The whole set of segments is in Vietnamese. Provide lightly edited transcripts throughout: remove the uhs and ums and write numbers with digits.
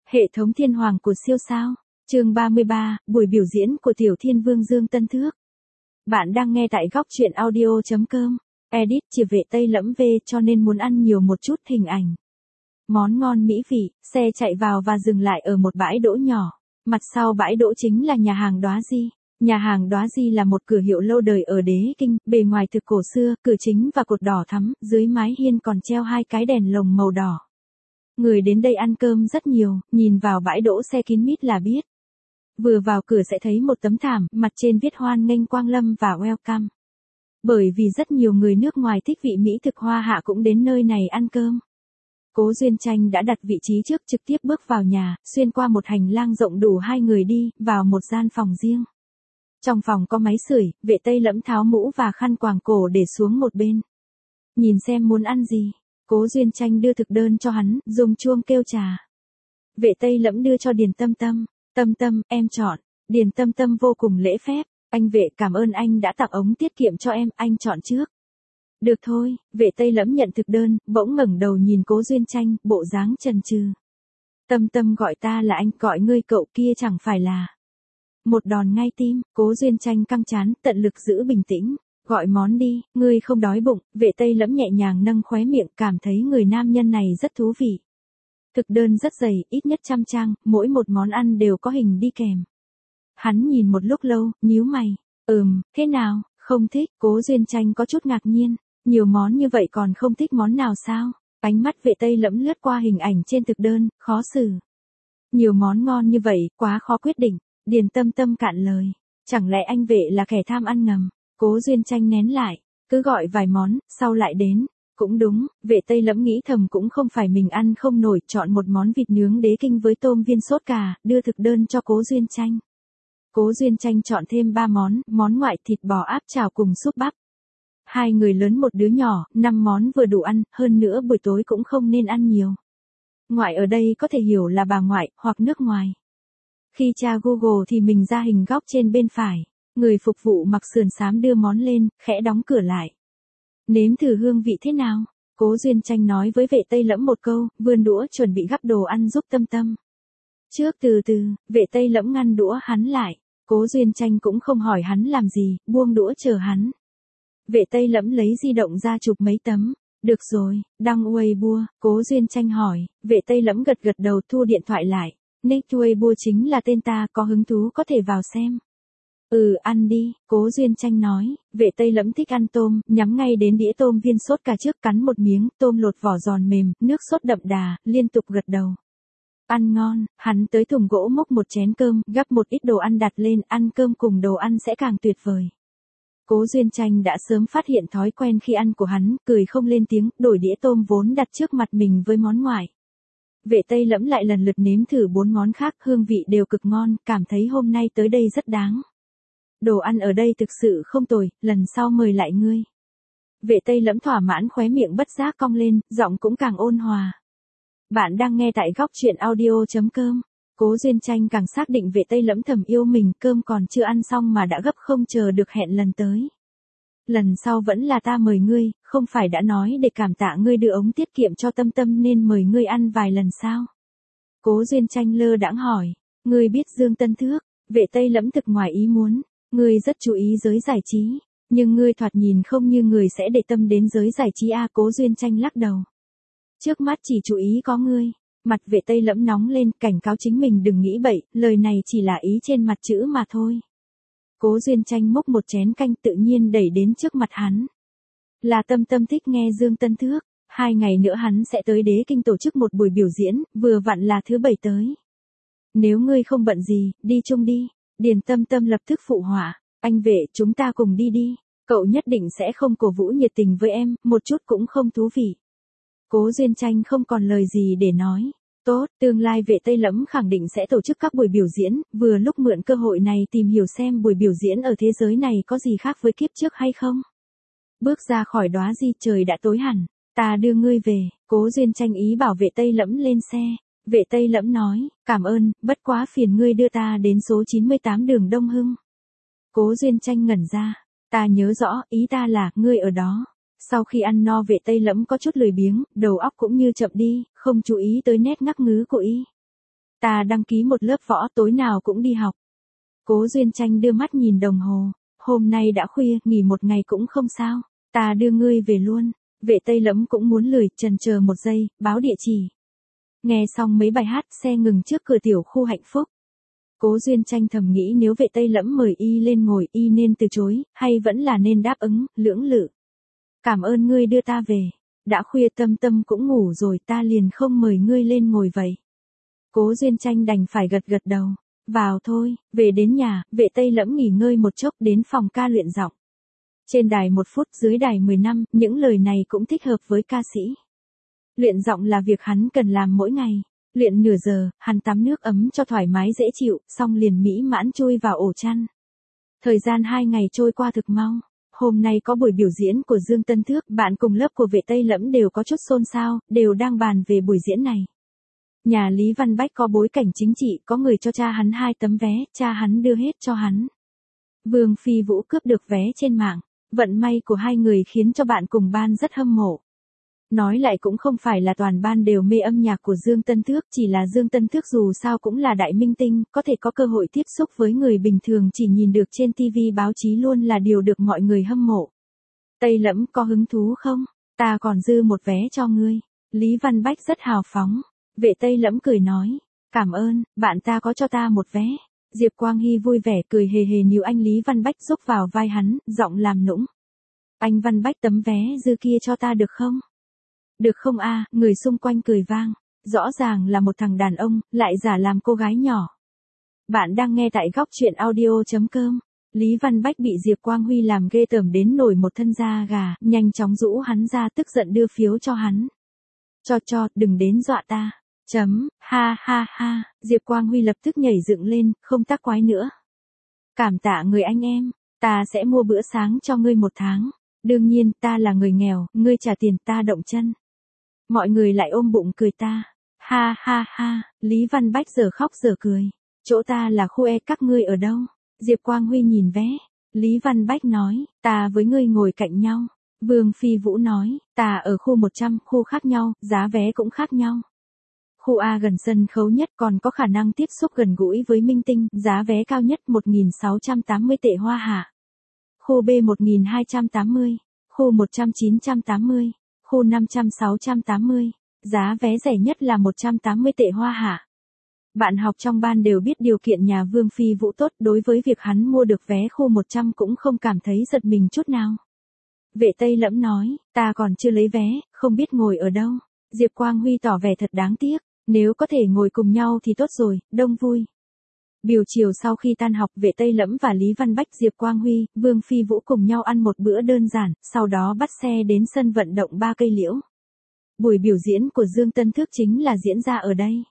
Hệ thống thiên hoàng của siêu sao. Chương 33, buổi biểu diễn của Tiểu Thiên Vương Dương Tân Thước. Bạn đang nghe tại góc truyện audio.com. Edit chỉ vệ Tây Lẫm về cho nên muốn ăn nhiều một chút hình ảnh. Món ngon mỹ vị, xe chạy vào và dừng lại ở một bãi đỗ nhỏ. Mặt sau bãi đỗ chính là nhà hàng Đóa Di. Nhà hàng Đóa Di là một cửa hiệu lâu đời ở Đế Kinh, bề ngoài thực cổ xưa, cửa chính và cột đỏ thắm, dưới mái hiên còn treo hai cái đèn lồng màu đỏ. Người đến đây ăn cơm rất nhiều, nhìn vào bãi đỗ xe kín mít là biết. Vừa vào cửa sẽ thấy một tấm thảm, mặt trên viết hoan nghênh Quang Lâm và welcome. Bởi vì rất nhiều người nước ngoài thích vị mỹ thực Hoa Hạ cũng đến nơi này ăn cơm. Cố Duyên Tranh đã đặt vị trí trước, trực tiếp bước vào nhà, xuyên qua một hành lang rộng đủ hai người đi, vào một gian phòng riêng. Trong phòng có máy sưởi, vệ Tây Lẫm tháo mũ và khăn quàng cổ để xuống một bên. Nhìn xem muốn ăn gì. Cố Duyên Tranh đưa thực đơn cho hắn, dùng chuông kêu trà. Vệ Tây Lẫm đưa cho Điền Tâm Tâm. Tâm Tâm, em chọn. Điền Tâm Tâm vô cùng lễ phép. Anh vệ cảm ơn anh đã tặng ống tiết kiệm cho em, anh chọn trước. Được thôi, vệ Tây Lẫm nhận thực đơn, bỗng ngẩng đầu nhìn Cố Duyên Tranh, bộ dáng chần chừ. Tâm Tâm gọi ta là anh, gọi ngươi cậu kia chẳng phải là. Một đòn ngay tim, Cố Duyên Tranh căng trán, tận lực giữ bình tĩnh. Gọi món đi, ngươi không đói bụng, vệ Tây Lẫm nhẹ nhàng nâng khóe miệng, cảm thấy người nam nhân này rất thú vị. Thực đơn rất dày, ít nhất 100 trang, mỗi một món ăn đều có hình đi kèm. Hắn nhìn một lúc lâu, nhíu mày. Thế nào, không thích? Cố Duyên Tranh có chút ngạc nhiên. Nhiều món như vậy còn không thích món nào sao? Ánh mắt vệ Tây Lẫm lướt qua hình ảnh trên thực đơn, khó xử. Nhiều món ngon như vậy, quá khó quyết định. Điền Tâm Tâm cạn lời. Chẳng lẽ anh vệ là kẻ tham ăn ngầm? Cố Duyên Tranh nén lại, cứ gọi vài món, sau lại đến. Cũng đúng, vệ Tây Lẫm nghĩ thầm cũng không phải mình ăn không nổi, chọn một món vịt nướng Đế Kinh với tôm viên sốt cà, đưa thực đơn cho Cố Duyên Tranh. Cố Duyên Tranh chọn thêm 3 món ngoại thịt bò áp chảo cùng súp bắp. Hai người lớn một đứa nhỏ, 5 món vừa đủ ăn, hơn nữa buổi tối cũng không nên ăn nhiều. Ngoại ở đây có thể hiểu là bà ngoại, hoặc nước ngoài. Khi tra Google thì mình ra hình góc trên bên phải. Người phục vụ mặc sườn xám đưa món lên, khẽ đóng cửa lại. Nếm thử hương vị thế nào? Cố Duyên Tranh nói với vệ Tây Lẫm một câu, vươn đũa chuẩn bị gắp đồ ăn giúp Tâm Tâm. Trước từ từ, vệ Tây Lẫm ngăn đũa hắn lại. Cố Duyên Tranh cũng không hỏi hắn làm gì, buông đũa chờ hắn. Vệ Tây Lẫm lấy di động ra chụp mấy tấm. Được rồi, đăng Weibo, Cố Duyên Tranh hỏi, vệ Tây Lẫm gật gật đầu thu điện thoại lại. Nick Weibo chính là tên ta, có hứng thú có thể vào xem. Ăn đi, Cố Duyên Tranh nói, vệ Tây Lẫm thích ăn tôm, nhắm ngay đến đĩa tôm viên sốt cà trước, cắn một miếng, tôm lột vỏ giòn mềm, nước sốt đậm đà, liên tục gật đầu. Ăn ngon, hắn tới thùng gỗ múc một chén cơm, gắp một ít đồ ăn đặt lên, ăn cơm cùng đồ ăn sẽ càng tuyệt vời. Cố Duyên Tranh đã sớm phát hiện thói quen khi ăn của hắn, cười không lên tiếng, đổi đĩa tôm vốn đặt trước mặt mình với món ngoại. Vệ Tây Lẫm lại lần lượt nếm thử 4 món khác, hương vị đều cực ngon, cảm thấy hôm nay tới đây rất đáng. Đồ ăn ở đây thực sự không tồi, lần sau mời lại ngươi. Vệ Tây Lẫm thỏa mãn, khóe miệng bất giác cong lên, giọng cũng càng ôn hòa. Bạn đang nghe tại góc truyện audio.com. Cố Duyên Tranh càng xác định vệ Tây Lẫm thầm yêu mình, cơm còn chưa ăn xong mà đã gấp không chờ được hẹn lần tới. Lần sau vẫn là ta mời ngươi, không phải đã nói để cảm tạ ngươi đưa ống tiết kiệm cho Tâm Tâm nên mời ngươi ăn vài lần sao? Cố Duyên Tranh lơ đãng hỏi, ngươi biết Dương Tân Thước? Vệ Tây Lẫm thực ngoài ý muốn, ngươi rất chú ý giới giải trí, nhưng ngươi thoạt nhìn không như người sẽ để tâm đến giới giải trí a. Cố Duyên Tranh lắc đầu. Trước mắt chỉ chú ý có ngươi. Mặt vệ Tây Lẫm nóng lên, cảnh cáo chính mình đừng nghĩ bậy, lời này chỉ là ý trên mặt chữ mà thôi. Cố Duyên Tranh múc một chén canh tự nhiên đẩy đến trước mặt hắn. Là Tâm Tâm thích nghe Dương Tân Thước, 2 ngày nữa hắn sẽ tới Đế Kinh tổ chức một buổi biểu diễn, vừa vặn là thứ 7 tới. Nếu ngươi không bận gì, đi chung đi. Điền Tâm Tâm lập tức phụ họa, anh vệ, chúng ta cùng đi đi, cậu nhất định sẽ không cổ vũ nhiệt tình với em, một chút cũng không thú vị. Cố Duyên Tranh không còn lời gì để nói. Tốt, tương lai vệ Tây Lẫm khẳng định sẽ tổ chức các buổi biểu diễn, vừa lúc mượn cơ hội này tìm hiểu xem buổi biểu diễn ở thế giới này có gì khác với kiếp trước hay không. Bước ra khỏi Đóa Di, trời đã tối hẳn, ta đưa ngươi về. Cố Duyên Tranh ý bảo vệ Tây Lẫm lên xe. Vệ Tây Lẫm nói, cảm ơn, bất quá phiền ngươi đưa ta đến số 98 đường Đông Hưng. Cố Duyên Tranh ngẩn ra, ta nhớ rõ, ý ta là, ngươi ở đó. Sau khi ăn no vệ Tây Lẫm có chút lười biếng, đầu óc cũng như chậm đi, không chú ý tới nét ngắc ngứ của y. Ta đăng ký một lớp võ tối nào cũng đi học. Cố Duyên Tranh đưa mắt nhìn đồng hồ. Hôm nay đã khuya, nghỉ một ngày cũng không sao. Ta đưa ngươi về luôn. Vệ Tây Lẫm cũng muốn lười, chần chờ một giây, báo địa chỉ. Nghe xong mấy bài hát, xe ngừng trước cửa tiểu khu hạnh phúc. Cố Duyên Tranh thầm nghĩ nếu Vệ Tây Lẫm mời y lên ngồi y nên từ chối, hay vẫn là nên đáp ứng, lưỡng lự. Cảm ơn ngươi đưa ta về. Đã khuya Tâm Tâm cũng ngủ rồi, ta liền không mời ngươi lên ngồi vậy. Cố Duyên Tranh đành phải gật gật đầu. Vào thôi, về đến nhà, Vệ Tây Lẫm nghỉ ngơi một chốc đến phòng ca luyện giọng. Trên đài 1 phút, dưới đài 10 năm, những lời này cũng thích hợp với ca sĩ. Luyện giọng là việc hắn cần làm mỗi ngày. Luyện nửa giờ, hắn tắm nước ấm cho thoải mái dễ chịu, xong liền mỹ mãn chui vào ổ chăn. Thời gian 2 ngày trôi qua thực mau. Hôm nay có buổi biểu diễn của Dương Tân Thước, bạn cùng lớp của Vệ Tây Lẫm đều có chút xôn xao, đều đang bàn về buổi diễn này. Nhà Lý Văn Bách có bối cảnh chính trị, có người cho cha hắn 2 tấm vé, cha hắn đưa hết cho hắn. Vương Phi Vũ cướp được vé trên mạng, vận may của hai người khiến cho bạn cùng ban rất hâm mộ. Nói lại cũng không phải là toàn ban đều mê âm nhạc của Dương Tân Thước, chỉ là Dương Tân Thước dù sao cũng là đại minh tinh, có thể có cơ hội tiếp xúc với người bình thường chỉ nhìn được trên TV báo chí luôn là điều được mọi người hâm mộ. Tây Lẫm có hứng thú không? Ta còn dư một vé cho ngươi. Lý Văn Bách rất hào phóng. Vệ Tây Lẫm cười nói. Cảm ơn, bạn ta có cho ta một vé. Diệp Quang Hy vui vẻ cười hề hề níu anh Lý Văn Bách giúp vào vai hắn, giọng làm nũng. Anh Văn Bách tấm vé dư kia cho ta được không? Được không a? Người xung quanh cười vang. Rõ ràng là một thằng đàn ông, lại giả làm cô gái nhỏ. Bạn đang nghe tại góc truyện audio.com. Lý Văn Bách bị Diệp Quang Huy làm ghê tởm đến nổi một thân da gà, nhanh chóng rũ hắn ra tức giận đưa phiếu cho hắn. Cho, đừng đến dọa ta. Ha ha ha, Diệp Quang Huy lập tức nhảy dựng lên, không tác quái nữa. Cảm tạ người anh em, ta sẽ mua bữa sáng cho ngươi 1 tháng. Đương nhiên, ta là người nghèo, ngươi trả tiền ta động chân. Mọi người lại ôm bụng cười ta. Ha ha ha, Lý Văn Bách giờ khóc giờ cười. Chỗ ta là khu E, các ngươi ở đâu? Diệp Quang Huy nhìn vé. Lý Văn Bách nói, ta với ngươi ngồi cạnh nhau. Vương Phi Vũ nói, ta ở khu 100, khu khác nhau, giá vé cũng khác nhau. Khu A gần sân khấu nhất còn có khả năng tiếp xúc gần gũi với minh tinh, giá vé cao nhất 1.680 tệ Hoa Hạ. Khu B 1.280, khu 100 980, khu 500 680, giá vé rẻ nhất là 180 tệ Hoa Hạ. Bạn học trong ban đều biết điều kiện nhà Vương Phi Vũ tốt, đối với việc hắn mua được vé khu 100 cũng không cảm thấy giật mình chút nào. Vệ Tây Lẫm nói, ta còn chưa lấy vé, không biết ngồi ở đâu. Diệp Quang Huy tỏ vẻ thật đáng tiếc, nếu có thể ngồi cùng nhau thì tốt rồi, đông vui. Buổi chiều sau khi tan học, Vệ Tây Lẫm và Lý Văn Bách, Diệp Quang Huy, Vương Phi Vũ cùng nhau ăn một bữa đơn giản, sau đó bắt xe đến sân vận động 3 Cây Liễu. Buổi biểu diễn của Dương Tân Thước chính là diễn ra ở đây.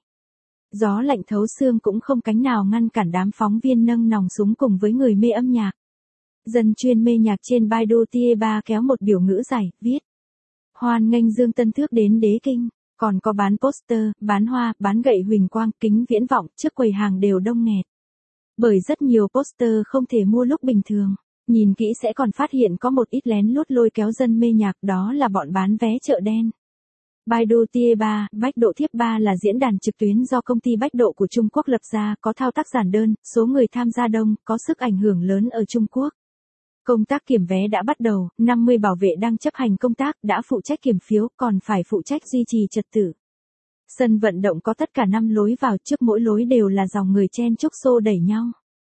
Gió lạnh thấu xương cũng không cánh nào ngăn cản đám phóng viên nâng nòng súng cùng với người mê âm nhạc. Dân chuyên mê nhạc trên Baidu Tie 3 kéo một biểu ngữ dài, viết. Hoan nghênh Dương Tân Thước đến Đế Kinh, còn có bán poster, bán hoa, bán gậy huỳnh quang, kính viễn vọng, trước quầy hàng đều đông nghẹt. Bởi rất nhiều poster không thể mua lúc bình thường, nhìn kỹ sẽ còn phát hiện có một ít lén lút lôi kéo dân mê nhạc, đó là bọn bán vé chợ đen. Baidu Tie 3, Bách Độ Thiếp 3 là diễn đàn trực tuyến do công ty Bách Độ của Trung Quốc lập ra, có thao tác giản đơn, số người tham gia đông, có sức ảnh hưởng lớn ở Trung Quốc. Công tác kiểm vé đã bắt đầu, 50 bảo vệ đang chấp hành công tác, đã phụ trách kiểm phiếu, còn phải phụ trách duy trì trật tự. Sân vận động có tất cả 5 lối vào, trước mỗi lối đều là dòng người chen chúc xô đẩy nhau.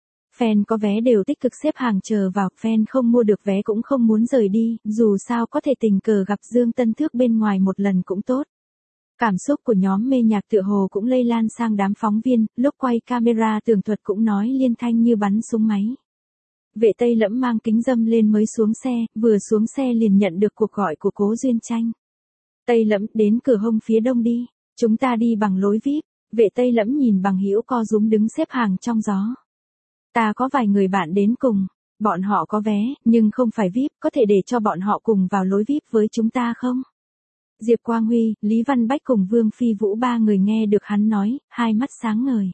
Fan có vé đều tích cực xếp hàng chờ vào, fan không mua được vé cũng không muốn rời đi, dù sao có thể tình cờ gặp Dương Tân Thước bên ngoài một lần cũng tốt. Cảm xúc của nhóm mê nhạc tựa hồ cũng lây lan sang đám phóng viên, lúc quay camera tường thuật cũng nói liên thanh như bắn súng máy. Vệ Tây Lẫm mang kính râm lên mới xuống xe, vừa xuống xe liền nhận được cuộc gọi của Cố Duyên Tranh. Tây Lẫm, đến cửa hông phía đông đi, chúng ta đi bằng lối VIP. Vệ Tây Lẫm nhìn Bằng Hữu co rúm đứng xếp hàng trong gió. Ta có vài người bạn đến cùng, bọn họ có vé, nhưng không phải VIP, có thể để cho bọn họ cùng vào lối VIP với chúng ta không? Diệp Quang Huy, Lý Văn Bách cùng Vương Phi Vũ 3 người nghe được hắn nói, hai mắt sáng ngời.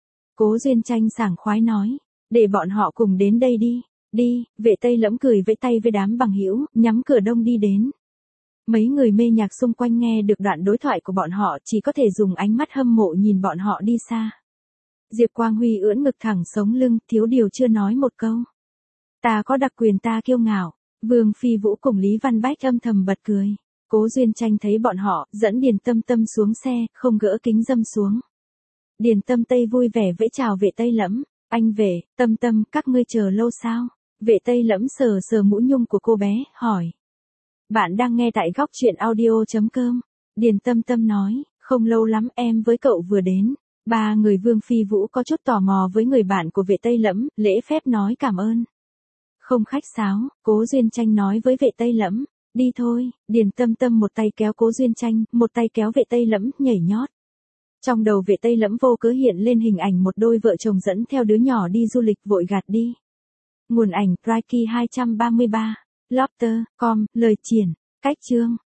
Cố Duyên Tranh sảng khoái nói, để bọn họ cùng đến đây đi, đi. Vệ Tây Lẫm cười vẫy tay với đám Bằng Hữu, nhắm cửa đông đi đến. Mấy người mê nhạc xung quanh nghe được đoạn đối thoại của bọn họ chỉ có thể dùng ánh mắt hâm mộ nhìn bọn họ đi xa. Diệp Quang Huy ưỡn ngực thẳng sống lưng, thiếu điều chưa nói một câu. Ta có đặc quyền ta kiêu ngạo. Vương Phi Vũ cùng Lý Văn Bách âm thầm bật cười. Cố Duyên Tranh thấy bọn họ, dẫn Điền Tâm Tâm xuống xe, không gỡ kính dâm xuống. Điền Tâm Tây vui vẻ vẫy chào Vệ Tây Lẫm. Anh về, Tâm Tâm, các ngươi chờ lâu sao? Vệ Tây Lẫm sờ sờ mũ nhung của cô bé, hỏi. Bạn đang nghe tại góc truyện audio.com. Điền Tâm Tâm nói, không lâu lắm em với cậu vừa đến. Ba người Vương Phi Vũ có chút tò mò với người bạn của Vệ Tây Lẫm, lễ phép nói cảm ơn. Không khách sáo, Cố Duyên Tranh nói với Vệ Tây Lẫm, đi thôi. Điền Tâm Tâm một tay kéo Cố Duyên Tranh, một tay kéo Vệ Tây Lẫm, nhảy nhót. Trong đầu Vệ Tây Lẫm vô cớ hiện lên hình ảnh một đôi vợ chồng dẫn theo đứa nhỏ đi du lịch, vội gạt đi. Nguồn ảnh Priki 233, Lofter.com, lời triển, cách chương.